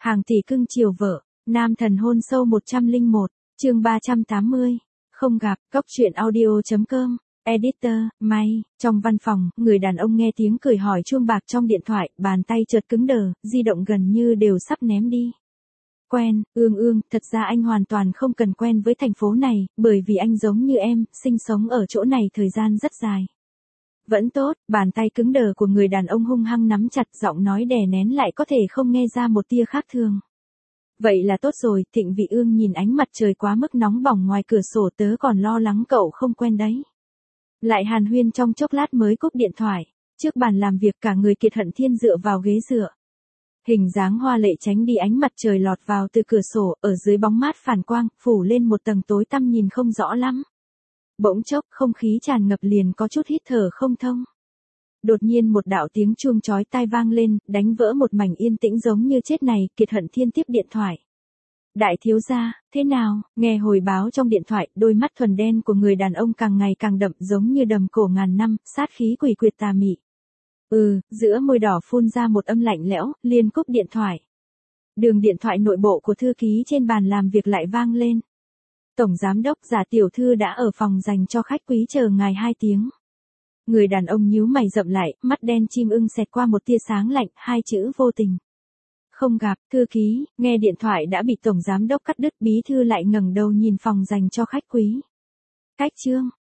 Hàng tỷ cưng chiều vợ, nam thần hôn sâu 101, chương 380. Không gặp, cốc truyện audio.com, editor, May, trong văn phòng, người đàn ông nghe tiếng cười hỏi chuông bạc trong điện thoại, bàn tay chợt cứng đờ, di động gần như đều sắp ném đi. Quen, ương, thật ra anh hoàn toàn không cần quen với thành phố này, bởi vì anh giống như em, sinh sống ở chỗ này thời gian rất dài. Vẫn tốt, bàn tay cứng đờ của người đàn ông hung hăng nắm chặt, giọng nói đè nén lại có thể không nghe ra một tia khác thường. Vậy là tốt rồi, Thịnh Vị Ương nhìn ánh mặt trời quá mức nóng bỏng ngoài cửa sổ, tớ còn lo lắng cậu không quen đấy. Lại hàn huyên trong chốc lát mới cúp điện thoại, trước bàn làm việc cả người Kiệt Hận Thiên dựa vào ghế dựa. Hình dáng hoa lệ tránh đi ánh mặt trời lọt vào từ cửa sổ, ở dưới bóng mát phản quang, phủ lên một tầng tối tăm nhìn không rõ lắm. Bỗng chốc, không khí tràn ngập liền có chút hít thở không thông. Đột nhiên một đạo tiếng chuông chói tai vang lên, đánh vỡ một mảnh yên tĩnh giống như chết này, Kiệt Hận Thiên tiếp điện thoại. Đại thiếu gia, thế nào? Nghe hồi báo trong điện thoại, đôi mắt thuần đen của người đàn ông càng ngày càng đậm giống như đầm cổ ngàn năm, sát khí quỷ quyệt tà mị. Giữa môi đỏ phun ra một âm lạnh lẽo, liền cúp điện thoại. Đường điện thoại nội bộ của thư ký trên bàn làm việc lại vang lên. Tổng giám đốc Giả tiểu thư đã ở phòng dành cho khách quý chờ ngài 2 tiếng. Người đàn ông nhíu mày rậm lại, mắt đen chim ưng xẹt qua một tia sáng lạnh, 2 chữ vô tình. Không gặp, thư ký, nghe điện thoại đã bị tổng giám đốc cắt đứt, bí thư lại ngẩng đầu nhìn phòng dành cho khách quý. Cách chương,